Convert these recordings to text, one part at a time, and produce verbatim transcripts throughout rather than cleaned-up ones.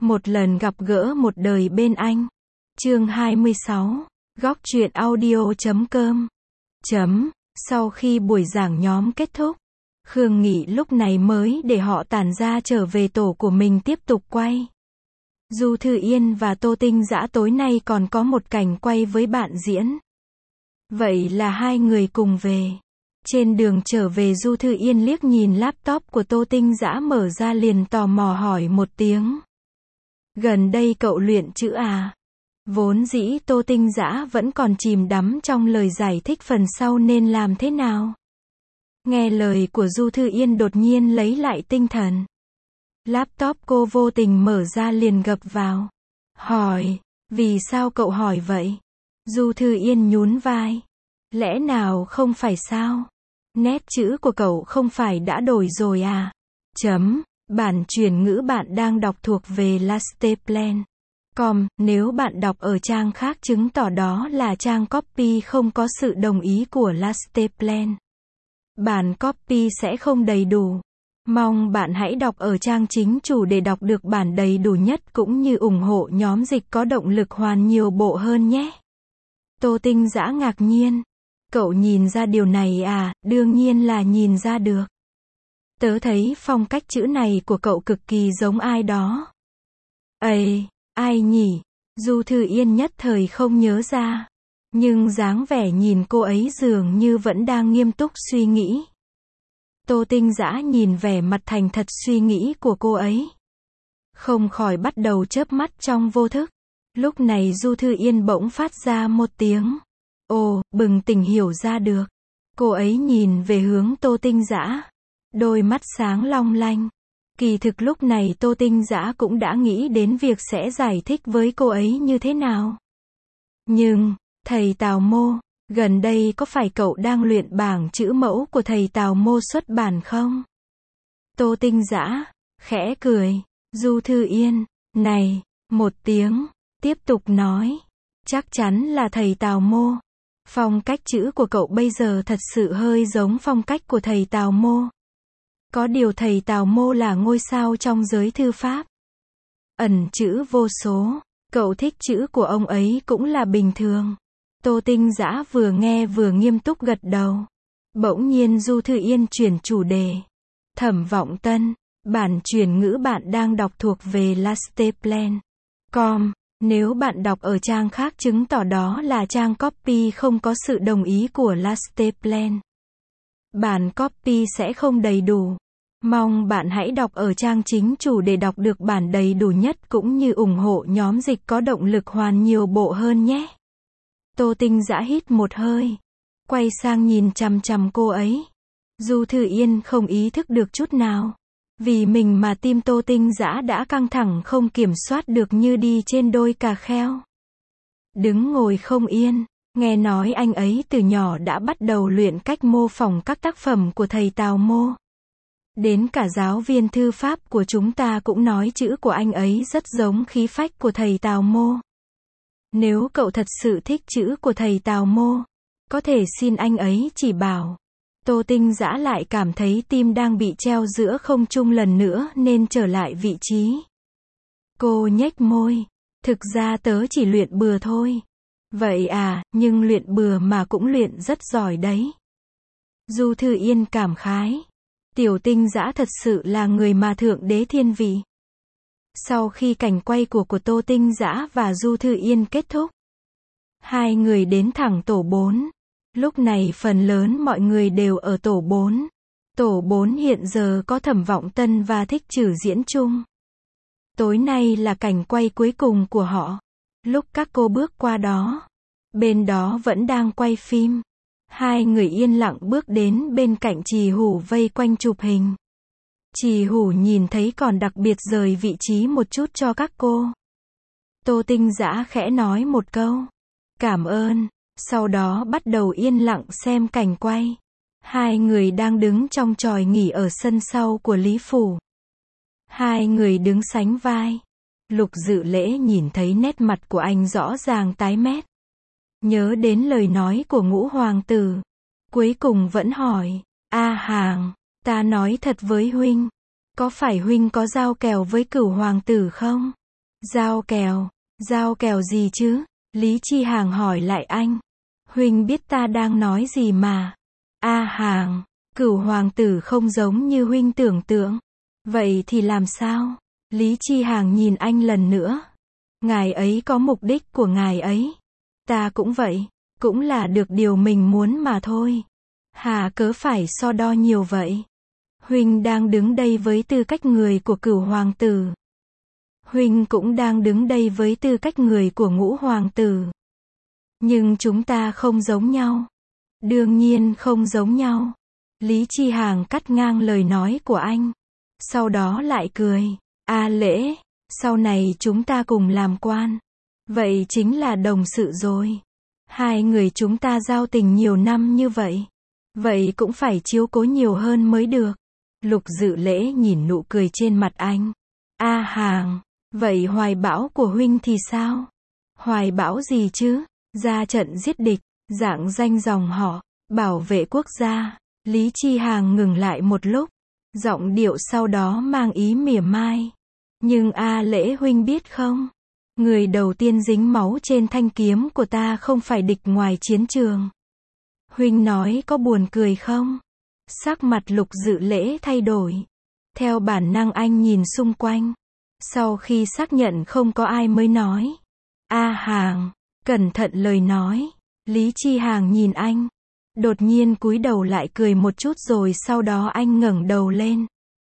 Một lần gặp gỡ một đời bên anh. Chương hai mươi sáu. Góc truyện audio chấm com. Chấm. Sau khi buổi giảng nhóm kết thúc, Khương Nghị lúc này mới để họ tản ra trở về tổ của mình tiếp tục quay. Du Thư Yên và Tô Tinh Dã tối nay còn có một cảnh quay với bạn diễn. Vậy là hai người cùng về. Trên đường trở về Du Thư Yên liếc nhìn laptop của Tô Tinh Dã mở ra liền tò mò hỏi một tiếng. Gần đây cậu luyện chữ à? Vốn dĩ Tô Tinh Dã vẫn còn chìm đắm trong lời giải thích phần sau nên làm thế nào. Nghe lời của Du Thư Yên đột nhiên lấy lại tinh thần. Laptop cô vô tình mở ra liền gập vào. Hỏi, vì sao cậu hỏi vậy? Du Thư Yên nhún vai. Lẽ nào không phải sao? Nét chữ của cậu không phải đã đổi rồi à? Chấm. Bản chuyển ngữ bạn đang đọc thuộc về lasteplan chấm com, nếu bạn đọc ở trang khác chứng tỏ đó là trang copy không có sự đồng ý của lasteplan. Bản copy sẽ không đầy đủ. Mong bạn hãy đọc ở trang chính chủ để đọc được bản đầy đủ nhất cũng như ủng hộ nhóm dịch có động lực hoàn nhiều bộ hơn nhé. Tô Tinh Dã ngạc nhiên. Cậu nhìn ra điều này à? Đương nhiên là nhìn ra được. Tớ thấy phong cách chữ này của cậu cực kỳ giống ai đó. Ây, ai nhỉ? Du Thư Yên nhất thời không nhớ ra. Nhưng dáng vẻ nhìn cô ấy dường như vẫn đang nghiêm túc suy nghĩ. Tô Tinh Dã nhìn vẻ mặt thành thật suy nghĩ của cô ấy. Không khỏi bắt đầu chớp mắt trong vô thức. Lúc này Du Thư Yên bỗng phát ra một tiếng. Ồ, bừng tỉnh hiểu ra được. Cô ấy nhìn về hướng Tô Tinh Dã. Đôi mắt sáng long lanh. Kỳ thực lúc này Tô Tinh Dã cũng đã nghĩ đến việc sẽ giải thích với cô ấy như thế nào. Nhưng, thầy Tào Mô, gần đây có phải cậu đang luyện bảng chữ mẫu của thầy Tào Mô xuất bản không? Tô Tinh Dã khẽ cười. Du Thư Yên, này, một tiếng, tiếp tục nói. Chắc chắn là thầy Tào Mô. Phong cách chữ của cậu bây giờ thật sự hơi giống phong cách của thầy Tào Mô. Có điều thầy Tào Mô là ngôi sao trong giới thư pháp. Ẩn chữ vô số, cậu thích chữ của ông ấy cũng là bình thường. Tô Tinh Dã vừa nghe vừa nghiêm túc gật đầu. Bỗng nhiên Du Thư Yên chuyển chủ đề. Thẩm Vọng Tân, bản chuyển ngữ bạn đang đọc thuộc về lasteplan chấm com, nếu bạn đọc ở trang khác chứng tỏ đó là trang copy không có sự đồng ý của lasteplan. Bản copy sẽ không đầy đủ. Mong bạn hãy đọc ở trang chính chủ để đọc được bản đầy đủ nhất cũng như ủng hộ nhóm dịch có động lực hoàn nhiều bộ hơn nhé. Tô Tinh Dã hít một hơi. Quay sang nhìn chằm chằm cô ấy. Du Thư Yên không ý thức được chút nào. Vì mình mà tim Tô Tinh Dã đã căng thẳng không kiểm soát được như đi trên đôi cà kheo. Đứng ngồi không yên. Nghe nói anh ấy từ nhỏ đã bắt đầu luyện cách mô phỏng các tác phẩm của thầy Tào Mô. Đến cả giáo viên thư pháp của chúng ta cũng nói chữ của anh ấy rất giống khí phách của thầy Tào Mô. Nếu cậu thật sự thích chữ của thầy Tào Mô, có thể xin anh ấy chỉ bảo. Tô Tinh Dã lại cảm thấy tim đang bị treo giữa không trung lần nữa nên trở lại vị trí. Cô nhếch môi. Thực ra tớ chỉ luyện bừa thôi. Vậy à, nhưng luyện bừa mà cũng luyện rất giỏi đấy. Du Thư Yên cảm khái. Tiểu Tinh Dã thật sự là người mà thượng đế thiên vị. Sau khi cảnh quay của của Tô Tinh Dã và Du Thư Yên kết thúc, hai người đến thẳng tổ bốn. Lúc này phần lớn mọi người đều ở tổ bốn. Tổ bốn hiện giờ có Thẩm Vọng Tân và Thích Trử diễn chung. Tối nay là cảnh quay cuối cùng của họ. Lúc các cô bước qua đó, bên đó vẫn đang quay phim. Hai người yên lặng bước đến bên cạnh Trì Hủ vây quanh chụp hình. Trì Hủ nhìn thấy còn đặc biệt rời vị trí một chút cho các cô. Tô Tinh Dã khẽ nói một câu. Cảm ơn. Sau đó bắt đầu yên lặng xem cảnh quay. Hai người đang đứng trong chòi nghỉ ở sân sau của Lý Phủ. Hai người đứng sánh vai. Lục Dự Lễ nhìn thấy nét mặt của anh rõ ràng tái mét. Nhớ đến lời nói của Ngũ hoàng tử. Cuối cùng vẫn hỏi. A Hàng, ta nói thật với huynh. Có phải huynh có giao kèo với Cửu hoàng tử không? Giao kèo, giao kèo gì chứ? Lý Chi Hàng hỏi lại anh. Huynh biết ta đang nói gì mà. A Hàng, Cửu hoàng tử không giống như huynh tưởng tượng. Vậy thì làm sao? Lý Chi Hàng nhìn anh lần nữa. Ngài ấy có mục đích của ngài ấy. Ta cũng vậy, cũng là được điều mình muốn mà thôi. Hà cớ phải so đo nhiều vậy? Huynh đang đứng đây với tư cách người của Cửu hoàng tử. Huynh cũng đang đứng đây với tư cách người của Ngũ hoàng tử. Nhưng chúng ta không giống nhau. Đương nhiên không giống nhau. Lý Chi Hàng cắt ngang lời nói của anh. Sau đó lại cười. A Lễ, sau này chúng ta cùng làm quan. Vậy chính là đồng sự rồi. Hai người chúng ta giao tình nhiều năm như vậy. Vậy cũng phải chiếu cố nhiều hơn mới được. Lục Dự Lễ nhìn nụ cười trên mặt anh. A Hàng, vậy hoài bão của huynh thì sao? Hoài bão gì chứ? Ra trận giết địch, dạng danh dòng họ, bảo vệ quốc gia. Lý Chi Hàng ngừng lại một lúc. Giọng điệu sau đó mang ý mỉa mai. Nhưng A Lễ huynh biết không? Người đầu tiên dính máu trên thanh kiếm của ta không phải địch ngoài chiến trường. Huynh nói có buồn cười không? Sắc mặt Lục Dự Lễ thay đổi. Theo bản năng anh nhìn xung quanh. Sau khi xác nhận không có ai mới nói. A Hàng, cẩn thận lời nói. Lý Chi Hàng nhìn anh. Đột nhiên cúi đầu lại cười một chút rồi sau đó anh ngẩng đầu lên.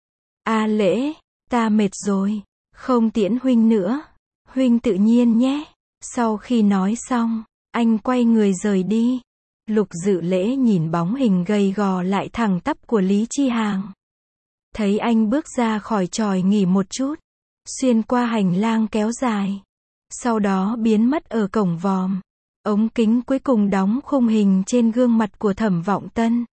A Lễ, ta mệt rồi. Không tiễn huynh nữa. Huynh tự nhiên nhé. Sau khi nói xong, anh quay người rời đi. Lục Dự Lễ nhìn bóng hình gầy gò lại thẳng tắp của Lý Chi Hàng. Thấy anh bước ra khỏi chòi nghỉ một chút. Xuyên qua hành lang kéo dài. Sau đó biến mất ở cổng vòm. Ống kính cuối cùng đóng khung hình trên gương mặt của Thẩm Vọng Tân.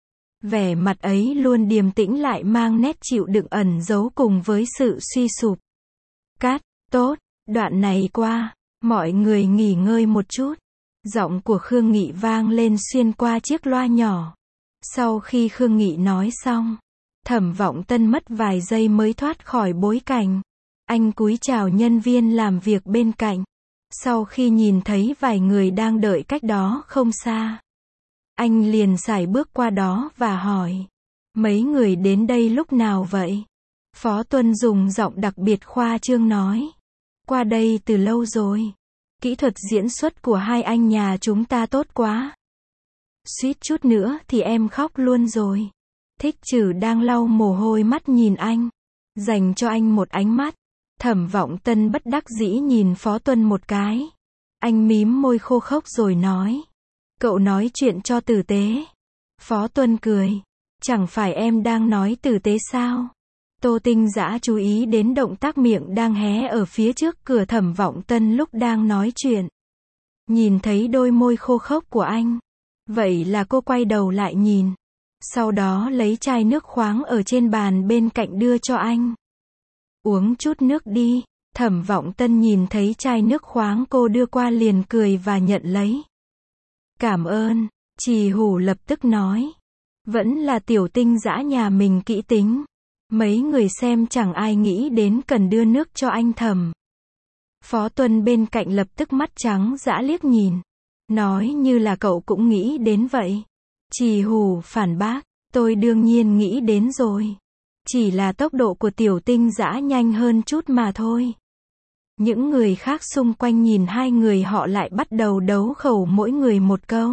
Vẻ mặt ấy luôn điềm tĩnh lại mang nét chịu đựng ẩn giấu cùng với sự suy sụp. Cát, tốt, đoạn này qua, mọi người nghỉ ngơi một chút. Giọng của Khương Nghị vang lên xuyên qua chiếc loa nhỏ. Sau khi Khương Nghị nói xong, Thẩm Vọng Tân mất vài giây mới thoát khỏi bối cảnh. Anh cúi chào nhân viên làm việc bên cạnh. Sau khi nhìn thấy vài người đang đợi cách đó không xa, anh liền sải bước qua đó và hỏi. Mấy người đến đây lúc nào vậy? Phó Tuân dùng giọng đặc biệt khoa trương nói. Qua đây từ lâu rồi. Kỹ thuật diễn xuất của hai anh nhà chúng ta tốt quá. Suýt chút nữa thì em khóc luôn rồi. Thích Trừ đang lau mồ hôi mắt nhìn anh. Dành cho anh một ánh mắt. Thẩm Vọng Tân bất đắc dĩ nhìn Phó Tuân một cái. Anh mím môi khô khốc rồi nói. Cậu nói chuyện cho tử tế. Phó Tuân cười. Chẳng phải em đang nói tử tế sao? Tô Tinh Dã chú ý đến động tác miệng đang hé ở phía trước cửa Thẩm Vọng Tân lúc đang nói chuyện. Nhìn thấy đôi môi khô khốc của anh. Vậy là cô quay đầu lại nhìn. Sau đó lấy chai nước khoáng ở trên bàn bên cạnh đưa cho anh. Uống chút nước đi. Thẩm Vọng Tân nhìn thấy chai nước khoáng cô đưa qua liền cười và nhận lấy. Cảm ơn. Trì Hủ lập tức nói. Vẫn là Tiểu Tinh Dã nhà mình kỹ tính. Mấy người xem chẳng ai nghĩ đến cần đưa nước cho anh Thẩm. Phó Tuân bên cạnh lập tức mắt trắng dã liếc nhìn. Nói như là cậu cũng nghĩ đến vậy. Trì Hủ phản bác. Tôi đương nhiên nghĩ đến rồi. Chỉ là tốc độ của Tiểu Tinh Dã nhanh hơn chút mà thôi. Những người khác xung quanh nhìn hai người họ lại bắt đầu đấu khẩu mỗi người một câu.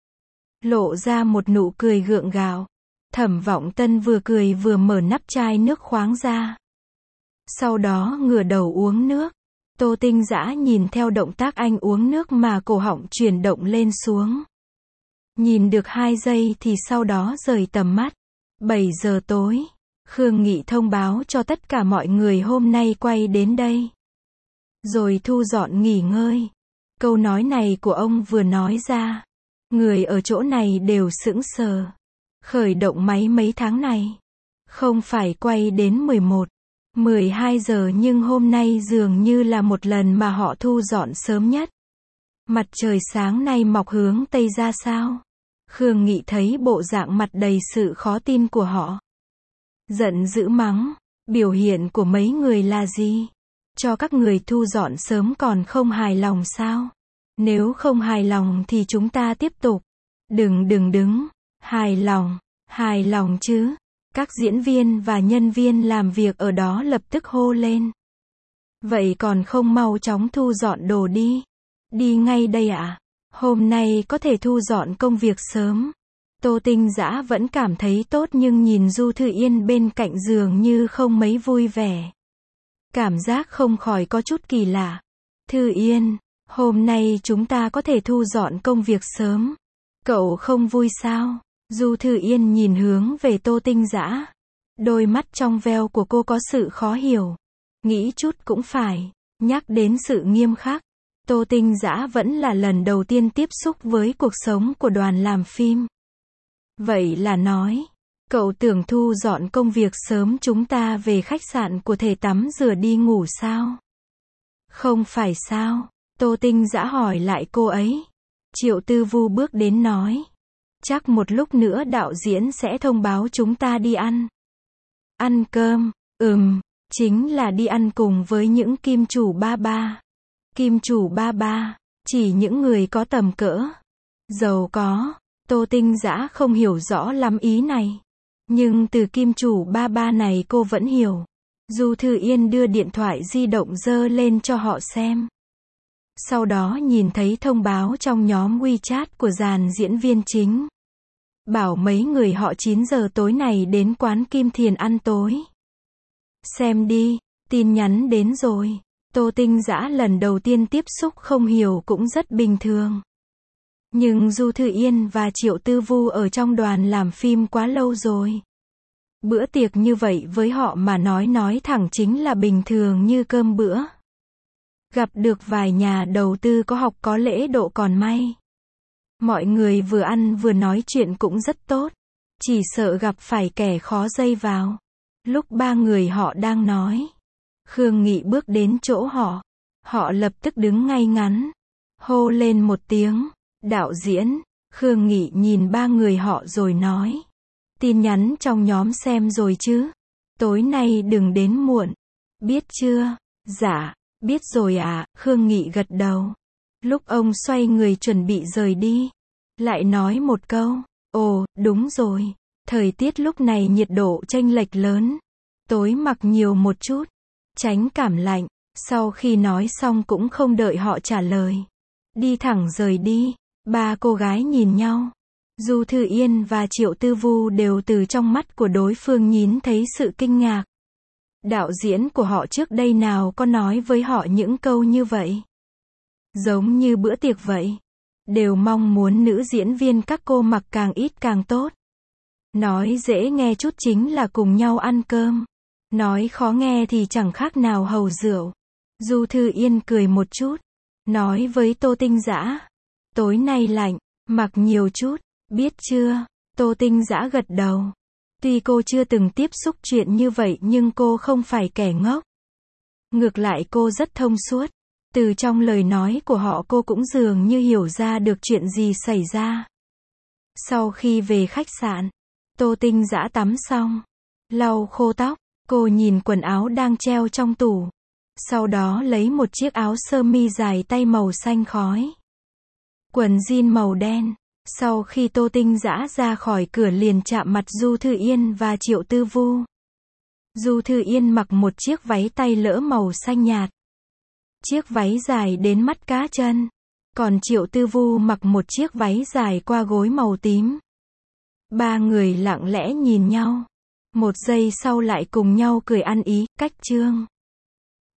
Lộ ra một nụ cười gượng gạo. Thẩm Vọng Tân vừa cười vừa mở nắp chai nước khoáng ra. Sau đó ngửa đầu uống nước. Tô Tinh Dã nhìn theo động tác anh uống nước mà cổ họng chuyển động lên xuống. Nhìn được hai giây thì sau đó rời tầm mắt. bảy giờ tối. Khương Nghị thông báo cho tất cả mọi người hôm nay quay đến đây. Rồi thu dọn nghỉ ngơi. Câu nói này của ông vừa nói ra. Người ở chỗ này đều sững sờ. Khởi động máy mấy tháng này. Không phải quay đến mười một, mười hai giờ nhưng hôm nay dường như là một lần mà họ thu dọn sớm nhất. Mặt trời sáng nay mọc hướng Tây ra sao? Khương Nghị thấy bộ dạng mặt đầy sự khó tin của họ. Giận dữ mắng. Biểu hiện của mấy người là gì? cho các người thu dọn sớm còn không hài lòng sao? Nếu không hài lòng thì chúng ta tiếp tục. Đừng đừng đứng, hài lòng, hài lòng chứ. Các diễn viên và nhân viên làm việc ở đó lập tức hô lên. Vậy còn không mau chóng thu dọn đồ đi. Đi ngay đây ạ. À? Hôm nay có thể thu dọn công việc sớm. Tô Tinh Dã vẫn cảm thấy tốt nhưng nhìn Du Thư Yên bên cạnh dường như không mấy vui vẻ. Cảm giác không khỏi có chút kỳ lạ. Thư Yên, hôm nay chúng ta có thể thu dọn công việc sớm. Cậu không vui sao? Du Thư Yên nhìn hướng về Tô Tinh Dã. Đôi mắt trong veo của cô có sự khó hiểu. Nghĩ chút cũng phải. Nhắc đến sự nghiêm khắc. Tô Tinh Dã vẫn là lần đầu tiên tiếp xúc với cuộc sống của đoàn làm phim. Vậy là nói, cậu tưởng thu dọn công việc sớm chúng ta về khách sạn của thể tắm rửa đi ngủ sao? Không phải sao? Tô Tinh Dã hỏi lại cô ấy. Triệu Tư Vu bước đến nói. Chắc một lúc nữa đạo diễn sẽ thông báo chúng ta đi ăn. Ăn cơm, ừm, chính là đi ăn cùng với những kim chủ ba ba. Kim chủ ba ba, chỉ những người có tầm cỡ, giàu có. Tô Tinh Dã không hiểu rõ lắm ý này. Nhưng từ kim chủ ba ba này cô vẫn hiểu. Du Thư Yên đưa điện thoại di động dơ lên cho họ xem. Sau đó nhìn thấy thông báo trong nhóm WeChat của dàn diễn viên chính. Bảo mấy người họ chín giờ tối này đến quán Kim Thiền ăn tối. Xem đi, tin nhắn đến rồi. Tô Tinh Dã lần đầu tiên tiếp xúc không hiểu cũng rất bình thường. Nhưng Du Thư Yên và Triệu Tư Vu ở trong đoàn làm phim quá lâu rồi. Bữa tiệc như vậy với họ mà nói nói thẳng chính là bình thường như cơm bữa. Gặp được vài nhà đầu tư có học có lễ độ còn may. Mọi người vừa ăn vừa nói chuyện cũng rất tốt. Chỉ sợ gặp phải kẻ khó dây vào. Lúc ba người họ đang nói, Khương Nghị bước đến chỗ họ. Họ lập tức đứng ngay ngắn. Hô lên một tiếng. Đạo diễn. Khương Nghị nhìn ba người họ rồi nói. Tin nhắn trong nhóm xem rồi chứ? Tối nay đừng đến muộn. Biết chưa? Dạ, biết rồi ạ. À. Khương Nghị gật đầu. Lúc ông xoay người chuẩn bị rời đi, lại nói một câu. Ồ, đúng rồi. Thời tiết lúc này nhiệt độ chênh lệch lớn. Tối mặc nhiều một chút. Tránh cảm lạnh. Sau khi nói xong cũng không đợi họ trả lời. Đi thẳng rời đi. Ba cô gái nhìn nhau. Du Thư Yên và Triệu Tư Vu đều từ trong mắt của đối phương nhìn thấy sự kinh ngạc. Đạo diễn của họ trước đây nào có nói với họ những câu như vậy. Giống như bữa tiệc vậy. Đều mong muốn nữ diễn viên các cô mặc càng ít càng tốt. Nói dễ nghe chút chính là cùng nhau ăn cơm. Nói khó nghe thì chẳng khác nào hầu rượu. Du Thư Yên cười một chút. Nói với Tô Tinh Dã. Tối nay lạnh, mặc nhiều chút, biết chưa? Tô Tinh Dã gật đầu. Tuy cô chưa từng tiếp xúc chuyện như vậy nhưng cô không phải kẻ ngốc. Ngược lại cô rất thông suốt. Từ trong lời nói của họ cô cũng dường như hiểu ra được chuyện gì xảy ra. Sau khi về khách sạn, Tô Tinh Dã tắm xong, lau khô tóc, cô nhìn quần áo đang treo trong tủ. Sau đó lấy một chiếc áo sơ mi dài tay màu xanh khói. Quần jean màu đen. Sau khi Tô Tinh Dã ra khỏi cửa liền chạm mặt Du Thư Yên và Triệu Tư Vu. Du Thư Yên mặc một chiếc váy tay lỡ màu xanh nhạt. Chiếc váy dài đến mắt cá chân. Còn Triệu Tư Vu mặc một chiếc váy dài qua gối màu tím. Ba người lặng lẽ nhìn nhau. Một giây sau lại cùng nhau cười ăn ý, cách chương.